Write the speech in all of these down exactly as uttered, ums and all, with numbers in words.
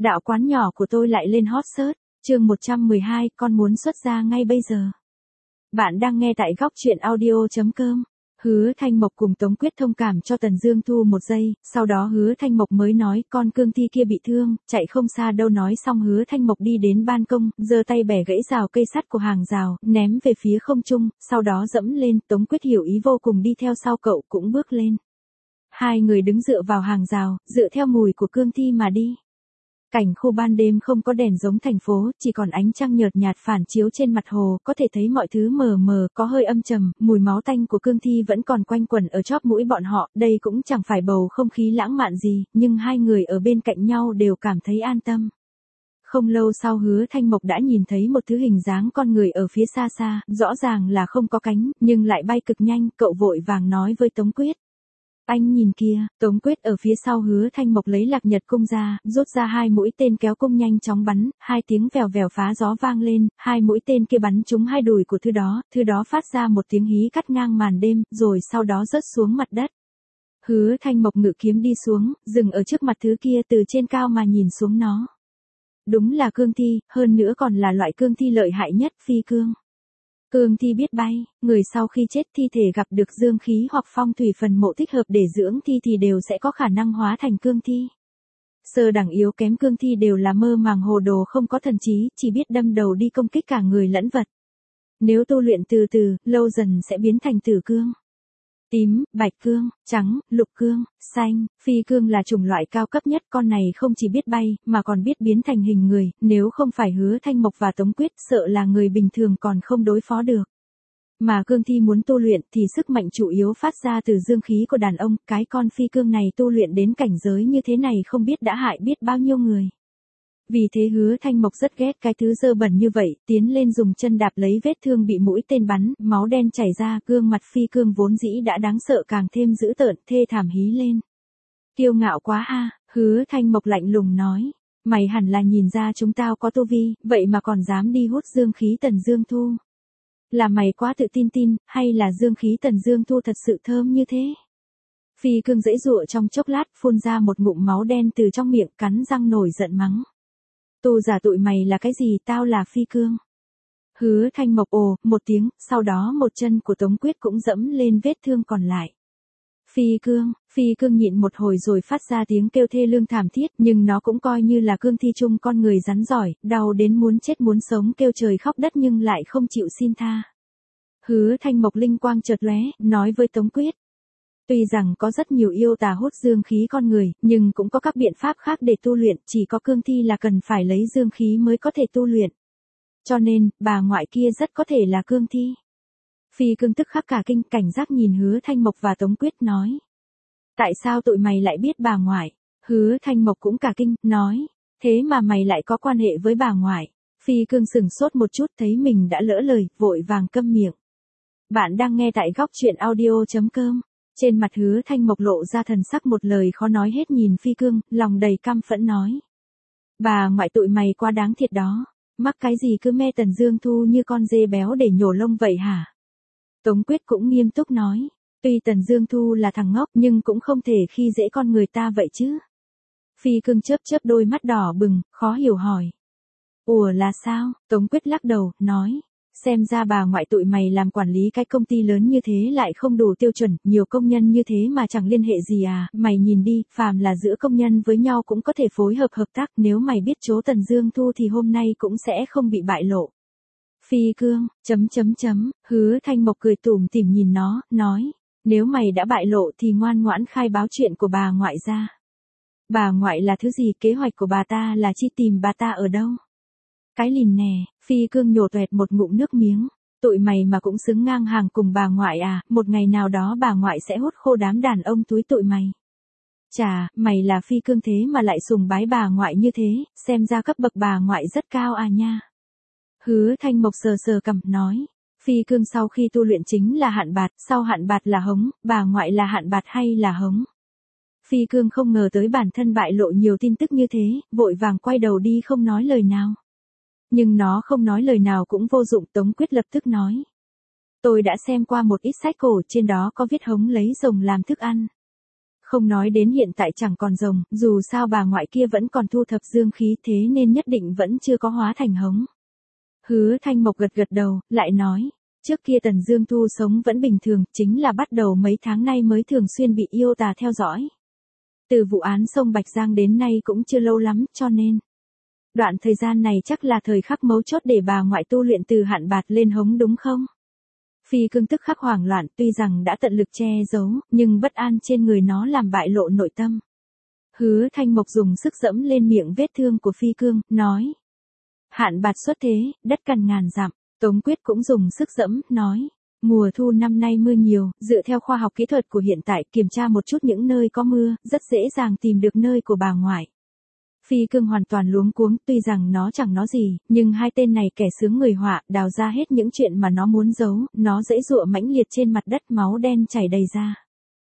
Đạo quán nhỏ của tôi lại lên hot search. Chương một trăm mười hai, con muốn xuất gia ngay bây giờ. Bạn đang nghe tại góc truyện audio chấm com. Hứa Thanh Mộc cùng Tống Quyết thông cảm cho Tần Dương Thu một giây, sau đó Hứa Thanh Mộc mới nói con cương thi kia bị thương, chạy không xa đâu. Nói xong Hứa Thanh Mộc đi đến ban công, giơ tay bẻ gãy rào cây sắt của hàng rào, ném về phía không trung, sau đó dẫm lên. Tống Quyết hiểu ý vô cùng đi theo sau cậu cũng bước lên. Hai người đứng dựa vào hàng rào, dựa theo mùi của cương thi mà đi. Cảnh khu ban đêm không có đèn giống thành phố, chỉ còn ánh trăng nhợt nhạt phản chiếu trên mặt hồ, có thể thấy mọi thứ mờ mờ, có hơi âm trầm, mùi máu tanh của cương thi vẫn còn quanh quẩn ở chóp mũi bọn họ. Đây cũng chẳng phải bầu không khí lãng mạn gì, nhưng hai người ở bên cạnh nhau đều cảm thấy an tâm. Không lâu sau Hứa Thanh Mộc đã nhìn thấy một thứ hình dáng con người ở phía xa xa, rõ ràng là không có cánh, nhưng lại bay cực nhanh. Cậu vội vàng nói với Tống Quyết. Anh nhìn kia. Tống Quyết ở phía sau Hứa Thanh Mộc lấy lạc nhật cung ra, rút ra hai mũi tên kéo cung nhanh chóng bắn, hai tiếng vèo vèo phá gió vang lên, hai mũi tên kia bắn trúng hai đùi của thứ đó, thứ đó phát ra một tiếng hí cắt ngang màn đêm, rồi sau đó rớt xuống mặt đất. Hứa Thanh Mộc ngự kiếm đi xuống, dừng ở trước mặt thứ kia, từ trên cao mà nhìn xuống nó. Đúng là cương thi, hơn nữa còn là loại cương thi lợi hại nhất, phi cương. Cương thi biết bay, người sau khi chết thi thể gặp được dương khí hoặc phong thủy phần mộ thích hợp để dưỡng thi thì đều sẽ có khả năng hóa thành cương thi. Sơ đẳng yếu kém cương thi đều là mơ màng hồ đồ không có thần trí, chỉ biết đâm đầu đi công kích cả người lẫn vật. Nếu tu luyện từ từ, lâu dần sẽ biến thành tử cương. Tím, bạch cương, trắng, lục cương, xanh, phi cương là chủng loại cao cấp nhất. Con này không chỉ biết bay, mà còn biết biến thành hình người, nếu không phải Hứa Thanh Mộc và Tống Quyết, sợ là người bình thường còn không đối phó được. Mà cương thi muốn tu luyện thì sức mạnh chủ yếu phát ra từ dương khí của đàn ông, cái con phi cương này tu luyện đến cảnh giới như thế này không biết đã hại biết bao nhiêu người. Vì thế Hứa Thanh Mộc rất ghét cái thứ dơ bẩn như vậy, tiến lên dùng chân đạp lấy vết thương bị mũi tên bắn, máu đen chảy ra, gương mặt phi cương vốn dĩ đã đáng sợ càng thêm dữ tợn, thê thảm hí lên. Kiêu ngạo quá a, Hứa Thanh Mộc lạnh lùng nói, mày hẳn là nhìn ra chúng tao có tu vi, vậy mà còn dám đi hút dương khí Tần Dương Thu. Là mày quá tự tin tin, hay là dương khí Tần Dương Thu thật sự thơm như thế? Phi cương giãy giụa trong chốc lát, phun ra một ngụm máu đen từ trong miệng, cắn răng nổi giận mắng. Tu giả tụi mày là cái gì, tao là phi cương. Hứa Thanh Mộc ồ một tiếng, sau đó một chân của Tống Quyết cũng dẫm lên vết thương còn lại. Phi cương, phi cương nhịn một hồi rồi phát ra tiếng kêu thê lương thảm thiết, nhưng nó cũng coi như là cương thi chung con người rắn giỏi, đau đến muốn chết muốn sống, kêu trời khóc đất nhưng lại không chịu xin tha. Hứa Thanh Mộc linh quang chợt lóe, nói với Tống Quyết. Tuy rằng có rất nhiều yêu tà hút dương khí con người, nhưng cũng có các biện pháp khác để tu luyện, chỉ có cương thi là cần phải lấy dương khí mới có thể tu luyện. Cho nên, bà ngoại kia rất có thể là cương thi. Phi cương tức khắc cả kinh, cảnh giác nhìn Hứa Thanh Mộc và Tống Quyết nói. Tại sao tụi mày lại biết bà ngoại? Hứa Thanh Mộc cũng cả kinh, nói. Thế mà mày lại có quan hệ với bà ngoại. Phi cương sừng sốt một chút, thấy mình đã lỡ lời, vội vàng câm miệng. Bạn đang nghe tại góc truyện audio chấm com. Trên mặt Hứa Thanh Mộc lộ ra thần sắc một lời khó nói hết, nhìn phi cương, lòng đầy căm phẫn nói. Bà ngoại tụi mày quá đáng thiệt đó, mắc cái gì cứ mê Tần Dương Thu như con dê béo để nhổ lông vậy hả? Tống Quyết cũng nghiêm túc nói, tuy Tần Dương Thu là thằng ngốc nhưng cũng không thể khi dễ con người ta vậy chứ. Phi cương chớp chớp đôi mắt đỏ bừng, khó hiểu hỏi. Ủa là sao? Tống Quyết lắc đầu, nói. Xem ra bà ngoại tụi mày làm quản lý cái công ty lớn như thế lại không đủ tiêu chuẩn, nhiều công nhân như thế mà chẳng liên hệ gì à, mày nhìn đi, phàm là giữa công nhân với nhau cũng có thể phối hợp hợp tác, nếu mày biết chỗ Tần Dương Thu thì hôm nay cũng sẽ không bị bại lộ. Phi cương, chấm chấm chấm, Hứa Thanh Mộc cười tủm tỉm nhìn nó, nói, nếu mày đã bại lộ thì ngoan ngoãn khai báo chuyện của bà ngoại ra. Bà ngoại là thứ gì, kế hoạch của bà ta là chi, tìm bà ta ở đâu? Cái lìn nè, phi cương nhổ toẹt một ngụm nước miếng, tụi mày mà cũng xứng ngang hàng cùng bà ngoại à, một ngày nào đó bà ngoại sẽ hút khô đám đàn ông túi tụi mày. Chà, mày là phi cương thế mà lại sùng bái bà ngoại như thế, xem ra cấp bậc bà ngoại rất cao à nha. Hứa Thanh Mộc sờ sờ cằm, nói, phi cương sau khi tu luyện chính là hạn bạt, sau hạn bạt là hống, bà ngoại là hạn bạt hay là hống? Phi cương không ngờ tới bản thân bại lộ nhiều tin tức như thế, vội vàng quay đầu đi không nói lời nào. Nhưng nó không nói lời nào cũng vô dụng, Tống Quyết lập tức nói. Tôi đã xem qua một ít sách cổ, trên đó có viết hống lấy rồng làm thức ăn. Không nói đến hiện tại chẳng còn rồng, dù sao bà ngoại kia vẫn còn thu thập dương khí thế nên nhất định vẫn chưa có hóa thành hống. Hứa Thanh Mộc gật gật đầu, lại nói, trước kia Tần Dương Thu sống vẫn bình thường, chính là bắt đầu mấy tháng nay mới thường xuyên bị yêu tà theo dõi. Từ vụ án sông Bạch Giang đến nay cũng chưa lâu lắm, cho nên đoạn thời gian này chắc là thời khắc mấu chốt để bà ngoại tu luyện từ hạn bạt lên hống đúng không? Phi Cương tức khắc hoảng loạn, tuy rằng đã tận lực che giấu, nhưng bất an trên người nó làm bại lộ nội tâm. Hứa Thanh Mộc dùng sức dẫm lên miệng vết thương của Phi Cương, nói. Hạn bạt xuất thế, đất cằn ngàn dặm. Tống Quyết cũng dùng sức dẫm, nói. Mùa thu năm nay mưa nhiều, dựa theo khoa học kỹ thuật của hiện tại kiểm tra một chút những nơi có mưa, rất dễ dàng tìm được nơi của bà ngoại. Phi Cương hoàn toàn luống cuống, tuy rằng nó chẳng nói gì, nhưng hai tên này kẻ sướng người họa, đào ra hết những chuyện mà nó muốn giấu, nó dãy dụa mãnh liệt trên mặt đất, máu đen chảy đầy ra.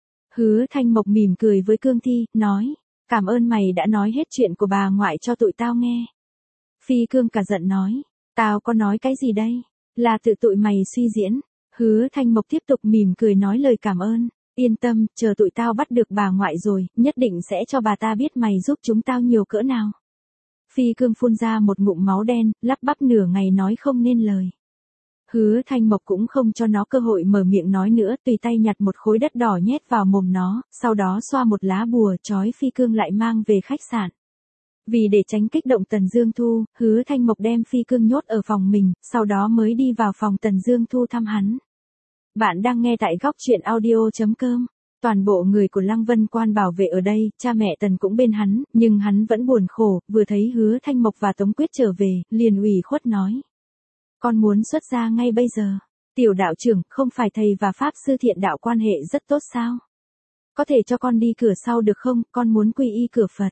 Hứa Thanh Mộc mỉm cười với Cương Thi, nói, cảm ơn mày đã nói hết chuyện của bà ngoại cho tụi tao nghe. Phi Cương cả giận nói, tao có nói cái gì đây, là tự tụi mày suy diễn. Hứa Thanh Mộc tiếp tục mỉm cười nói lời cảm ơn. Yên tâm, chờ tụi tao bắt được bà ngoại rồi, nhất định sẽ cho bà ta biết mày giúp chúng tao nhiều cỡ nào. Phi Cương phun ra một ngụm máu đen, lắp bắp nửa ngày nói không nên lời. Hứa Thanh Mộc cũng không cho nó cơ hội mở miệng nói nữa, tùy tay nhặt một khối đất đỏ nhét vào mồm nó, sau đó xoa một lá bùa trói Phi Cương lại mang về khách sạn. Vì để tránh kích động Tần Dương Thu, Hứa Thanh Mộc đem Phi Cương nhốt ở phòng mình, sau đó mới đi vào phòng Tần Dương Thu thăm hắn. Bạn đang nghe tại góc truyện audio chấm com. Toàn bộ người của Lăng Vân Quan bảo vệ ở đây, cha mẹ Tần cũng bên hắn, nhưng hắn vẫn buồn khổ, vừa thấy Hứa Thanh Mộc và Tống Quyết trở về, liền ủy khuất nói. Con muốn xuất gia ngay bây giờ. Tiểu đạo trưởng, không phải thầy và Pháp Sư Thiện Đạo quan hệ rất tốt sao? Có thể cho con đi cửa sau được không, con muốn quy y cửa Phật.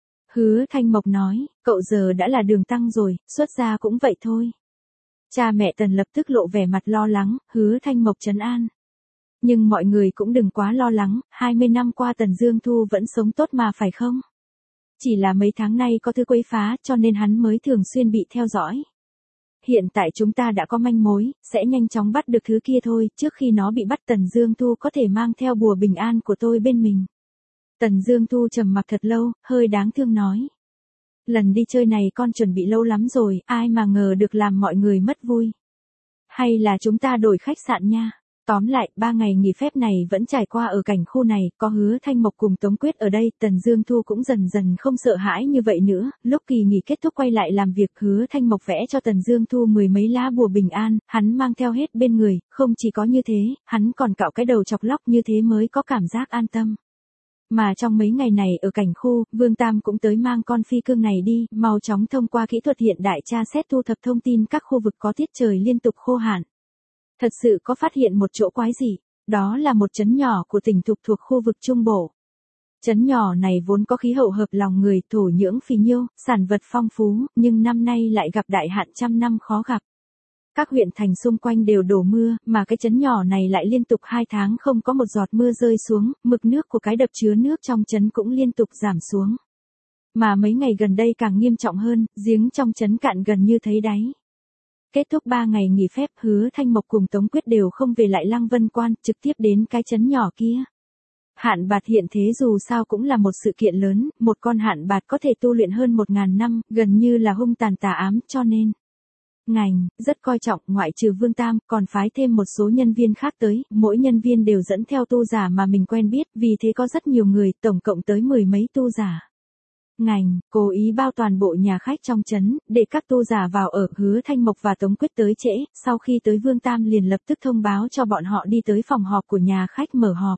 Hứa Thanh Mộc nói, cậu giờ đã là đường tăng rồi, xuất gia cũng vậy thôi. Cha mẹ Tần lập tức lộ vẻ mặt lo lắng, Hứa Thanh Mộc trấn an. Nhưng mọi người cũng đừng quá lo lắng, hai mươi năm qua Tần Dương Thu vẫn sống tốt mà phải không? Chỉ là mấy tháng nay có thứ quấy phá cho nên hắn mới thường xuyên bị theo dõi. Hiện tại chúng ta đã có manh mối, sẽ nhanh chóng bắt được thứ kia thôi, trước khi nó bị bắt Tần Dương Thu có thể mang theo bùa bình an của tôi bên mình. Tần Dương Thu trầm mặc thật lâu, hơi đáng thương nói. Lần đi chơi này con chuẩn bị lâu lắm rồi, ai mà ngờ được làm mọi người mất vui. Hay là chúng ta đổi khách sạn nha. Tóm lại, ba ngày nghỉ phép này vẫn trải qua ở cảnh khu này, có Hứa Thanh Mộc cùng Tống Quyết ở đây, Tần Dương Thu cũng dần dần không sợ hãi như vậy nữa. Lúc kỳ nghỉ kết thúc quay lại làm việc, Hứa Thanh Mộc vẽ cho Tần Dương Thu mười mấy lá bùa bình an, hắn mang theo hết bên người, không chỉ có như thế, hắn còn cạo cái đầu chọc lóc như thế mới có cảm giác an tâm. Mà trong mấy ngày này ở cảnh khu, Vương Tam cũng tới mang con Phi Cương này đi, mau chóng thông qua kỹ thuật hiện đại tra xét thu thập thông tin các khu vực có tiết trời liên tục khô hạn. Thật sự có phát hiện một chỗ quái dị, đó là một trấn nhỏ của tỉnh thuộc thuộc khu vực Trung Bộ. Trấn nhỏ này vốn có khí hậu hợp lòng người, thổ nhưỡng phì nhiêu, sản vật phong phú, nhưng năm nay lại gặp đại hạn trăm năm khó gặp. Các huyện thành xung quanh đều đổ mưa, mà cái trấn nhỏ này lại liên tục hai tháng không có một giọt mưa rơi xuống, mực nước của cái đập chứa nước trong trấn cũng liên tục giảm xuống. Mà mấy ngày gần đây càng nghiêm trọng hơn, giếng trong trấn cạn gần như thấy đáy. Kết thúc ba ngày nghỉ phép, Hứa Thanh Mộc cùng Tống Quyết đều không về lại Lăng Vân Quan, trực tiếp đến cái trấn nhỏ kia. Hạn bạt hiện thế dù sao cũng là một sự kiện lớn, một con hạn bạt có thể tu luyện hơn một ngàn năm, gần như là hung tàn tà ám, cho nên ngành rất coi trọng, ngoại trừ Vương Tam, còn phái thêm một số nhân viên khác tới, mỗi nhân viên đều dẫn theo tu giả mà mình quen biết, vì thế có rất nhiều người, tổng cộng tới mười mấy tu giả. Ngành cố ý bao toàn bộ nhà khách trong trấn, để các tu giả vào ở. Hứa Thanh Mộc và Tống Quyết tới trễ, sau khi tới Vương Tam liền lập tức thông báo cho bọn họ đi tới phòng họp của nhà khách mở họp.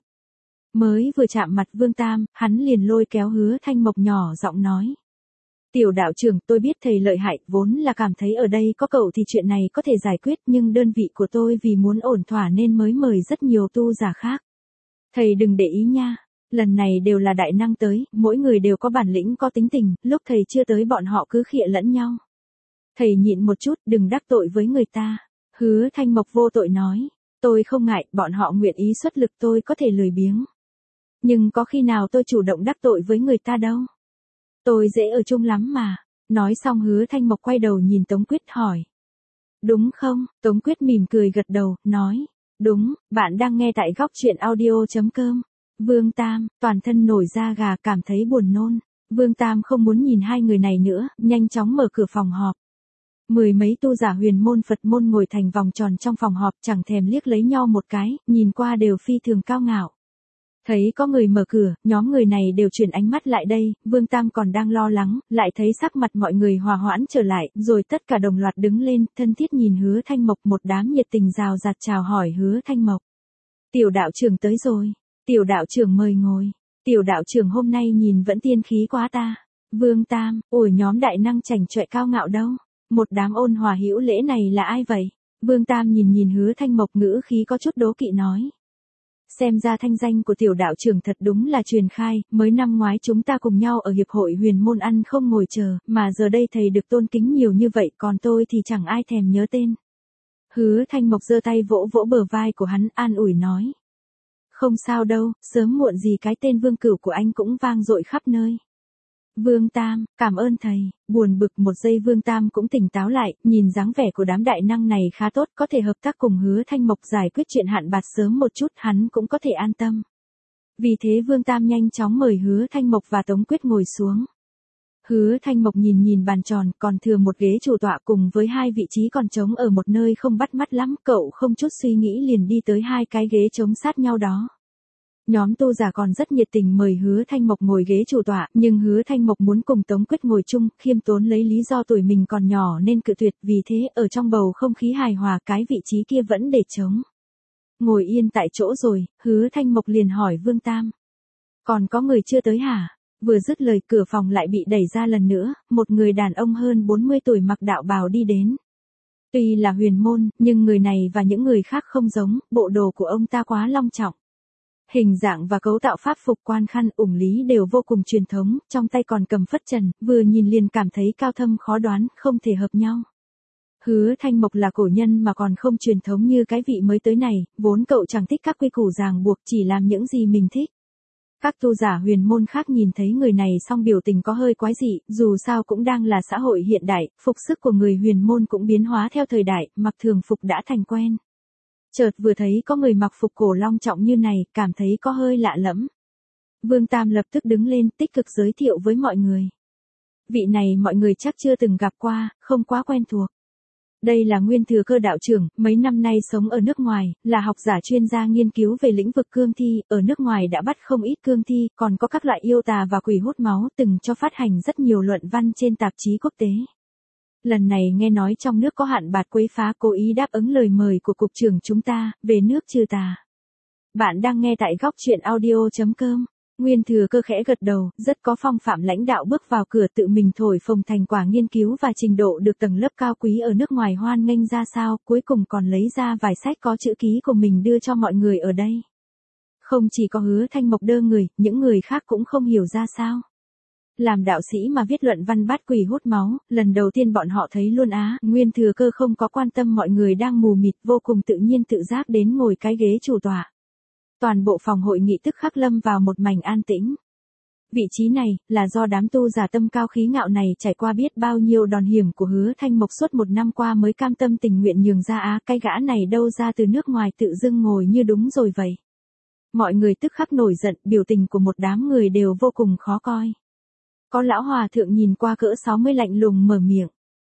Mới vừa chạm mặt Vương Tam, hắn liền lôi kéo Hứa Thanh Mộc nhỏ giọng nói. Tiểu đạo trưởng, tôi biết thầy lợi hại, vốn là cảm thấy ở đây có cậu thì chuyện này có thể giải quyết, nhưng đơn vị của tôi vì muốn ổn thỏa nên mới mời rất nhiều tu giả khác. Thầy đừng để ý nha, lần này đều là đại năng tới, mỗi người đều có bản lĩnh có tính tình, lúc thầy chưa tới bọn họ cứ khịa lẫn nhau. Thầy nhịn một chút, đừng đắc tội với người ta. Hứa Thanh Mộc vô tội nói, tôi không ngại, bọn họ nguyện ý xuất lực tôi có thể lười biếng. Nhưng có khi nào tôi chủ động đắc tội với người ta đâu. Tôi dễ ở chung lắm mà. Nói xong Hứa Thanh Mộc quay đầu nhìn Tống Quyết hỏi. Đúng không? Tống Quyết mỉm cười gật đầu, nói. Đúng, bạn đang nghe tại góc truyện audio chấm com. Vương Tam, toàn thân nổi da gà cảm thấy buồn nôn. Vương Tam không muốn nhìn hai người này nữa, nhanh chóng mở cửa phòng họp. Mười mấy tu giả huyền môn Phật môn ngồi thành vòng tròn trong phòng họp chẳng thèm liếc lấy nhau một cái, nhìn qua đều phi thường cao ngạo. Thấy có người mở cửa, nhóm người này đều chuyển ánh mắt lại đây, Vương Tam còn đang lo lắng, lại thấy sắc mặt mọi người hòa hoãn trở lại, rồi tất cả đồng loạt đứng lên, thân thiết nhìn Hứa Thanh Mộc, một đám nhiệt tình rào rạt chào hỏi Hứa Thanh Mộc. Tiểu đạo trưởng tới rồi, tiểu đạo trưởng mời ngồi, tiểu đạo trưởng hôm nay nhìn vẫn tiên khí quá ta. Vương Tam, ủi nhóm đại năng chảnh chọe cao ngạo đâu, một đám ôn hòa hữu lễ này là ai vậy? Vương Tam nhìn nhìn Hứa Thanh Mộc, ngữ khí có chút đố kỵ nói. Xem ra thanh danh của tiểu đạo trưởng thật đúng là truyền khai, mới năm ngoái chúng ta cùng nhau ở hiệp hội huyền môn ăn không ngồi chờ, mà giờ đây thầy được tôn kính nhiều như vậy, còn tôi thì chẳng ai thèm nhớ tên. Hứa Thanh Mộc giơ tay vỗ vỗ bờ vai của hắn, an ủi nói. Không sao đâu, sớm muộn gì cái tên Vương Cửu của anh cũng vang dội khắp nơi. Vương Tam, cảm ơn thầy. Buồn bực một giây Vương Tam cũng tỉnh táo lại, nhìn dáng vẻ của đám đại năng này khá tốt, có thể hợp tác cùng Hứa Thanh Mộc giải quyết chuyện hạn bạc sớm một chút, hắn cũng có thể an tâm. Vì thế Vương Tam nhanh chóng mời Hứa Thanh Mộc và Tống Quyết ngồi xuống. Hứa Thanh Mộc nhìn nhìn bàn tròn, còn thừa một ghế chủ tọa cùng với hai vị trí còn trống ở một nơi không bắt mắt lắm, cậu không chút suy nghĩ liền đi tới hai cái ghế trống sát nhau đó. Nhóm tu giả còn rất nhiệt tình mời Hứa Thanh Mộc ngồi ghế chủ tọa, nhưng Hứa Thanh Mộc muốn cùng Tống Quyết ngồi chung, khiêm tốn lấy lý do tuổi mình còn nhỏ nên cự tuyệt, vì thế ở trong bầu không khí hài hòa cái vị trí kia vẫn để trống. Ngồi yên tại chỗ rồi, Hứa Thanh Mộc liền hỏi Vương Tam. Còn có người chưa tới hả? Vừa dứt lời cửa phòng lại bị đẩy ra lần nữa, một người đàn ông hơn bốn mươi tuổi mặc đạo bào đi đến. Tuy là huyền môn, nhưng người này và những người khác không giống, bộ đồ của ông ta quá long trọng. Hình dạng và cấu tạo pháp phục quan khăn ủng lý đều vô cùng truyền thống, trong tay còn cầm phất trần, vừa nhìn liền cảm thấy cao thâm khó đoán, không thể hợp nhau. Hứa Thanh Mộc là cổ nhân mà còn không truyền thống như cái vị mới tới này, vốn cậu chẳng thích các quy củ ràng buộc, chỉ làm những gì mình thích. Các tu giả huyền môn khác nhìn thấy người này song biểu tình có hơi quái dị, dù sao cũng đang là xã hội hiện đại, phục sức của người huyền môn cũng biến hóa theo thời đại, mặc thường phục đã thành quen. Chợt vừa thấy có người mặc phục cổ long trọng như này, cảm thấy có hơi lạ lẫm. Vương Tam lập tức đứng lên tích cực giới thiệu với mọi người. Vị này mọi người chắc chưa từng gặp qua, không quá quen thuộc. Đây là Nguyên Thừa Cơ đạo trưởng, mấy năm nay sống ở nước ngoài, là học giả chuyên gia nghiên cứu về lĩnh vực cương thi, ở nước ngoài đã bắt không ít cương thi, còn có các loại yêu tà và quỷ hút máu, từng cho phát hành rất nhiều luận văn trên tạp chí quốc tế. Lần này nghe nói trong nước có hạn bạt quấy phá, cố ý đáp ứng lời mời của cục trưởng chúng ta, về nước trừ tà. Bạn đang nghe tại góc truyện audio chấm com. Nguyên Thừa Cơ khẽ gật đầu, rất có phong phạm lãnh đạo bước vào cửa tự mình thổi phồng thành quả nghiên cứu và trình độ được tầng lớp cao quý ở nước ngoài hoan nghênh ra sao, cuối cùng còn lấy ra vài sách có chữ ký của mình đưa cho mọi người ở đây. Không chỉ có Hứa Thanh Mộc đơ người, những người khác cũng không hiểu ra sao. Làm đạo sĩ mà viết luận văn bắt quỷ hút máu, lần đầu tiên bọn họ thấy luôn á, Nguyên Thừa Cơ không có quan tâm mọi người đang mù mịt, vô cùng tự nhiên tự giác đến ngồi cái ghế chủ tọa. Toàn bộ phòng hội nghị tức khắc lâm vào một mảnh an tĩnh. Vị trí này, là do đám tu giả tâm cao khí ngạo này trải qua biết bao nhiêu đòn hiểm của Hứa Thanh Mộc suốt một năm qua mới cam tâm tình nguyện nhường ra á, cái gã này đâu ra từ nước ngoài tự dưng ngồi như đúng rồi vậy. Mọi người tức khắc nổi giận, biểu tình của một đám người đều vô cùng khó coi. Có lão hòa thượng nhìn qua cỡ sáu mươi lạnh lùng mở miệng.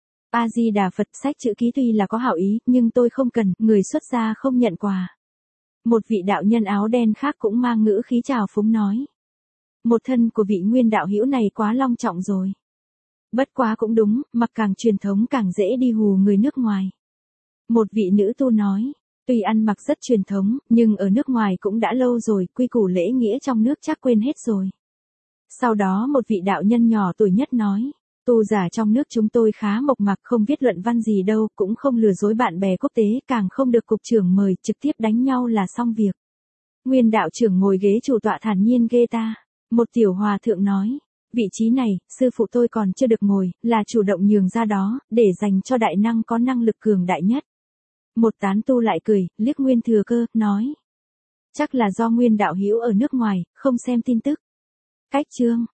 A Di Đà Phật, sách chữ ký tuy là có hảo ý, nhưng tôi không cần, người xuất gia không nhận quà. Một vị đạo nhân áo đen khác cũng mang ngữ khí trào phúng nói. Một thân của vị Nguyên đạo hữu này quá long trọng rồi. Bất quá cũng đúng, mặc càng truyền thống càng dễ đi hù người nước ngoài. Một vị nữ tu nói, tuy ăn mặc rất truyền thống, nhưng ở nước ngoài cũng đã lâu rồi, quy củ lễ nghĩa trong nước chắc quên hết rồi. Sau đó một vị đạo nhân nhỏ tuổi nhất nói, tu giả trong nước chúng tôi khá mộc mạc, không viết luận văn gì đâu, cũng không lừa dối bạn bè quốc tế, càng không được cục trưởng mời, trực tiếp đánh nhau là xong việc. Nguyên đạo trưởng ngồi ghế chủ tọa thản nhiên ghê ta. Một tiểu hòa thượng nói, vị trí này, sư phụ tôi còn chưa được ngồi, là chủ động nhường ra đó, để dành cho đại năng có năng lực cường đại nhất. Một tán tu lại cười, liếc Nguyên Thừa Cơ, nói. Chắc là do Nguyên đạo hữu ở nước ngoài, không xem tin tức. Cách chương.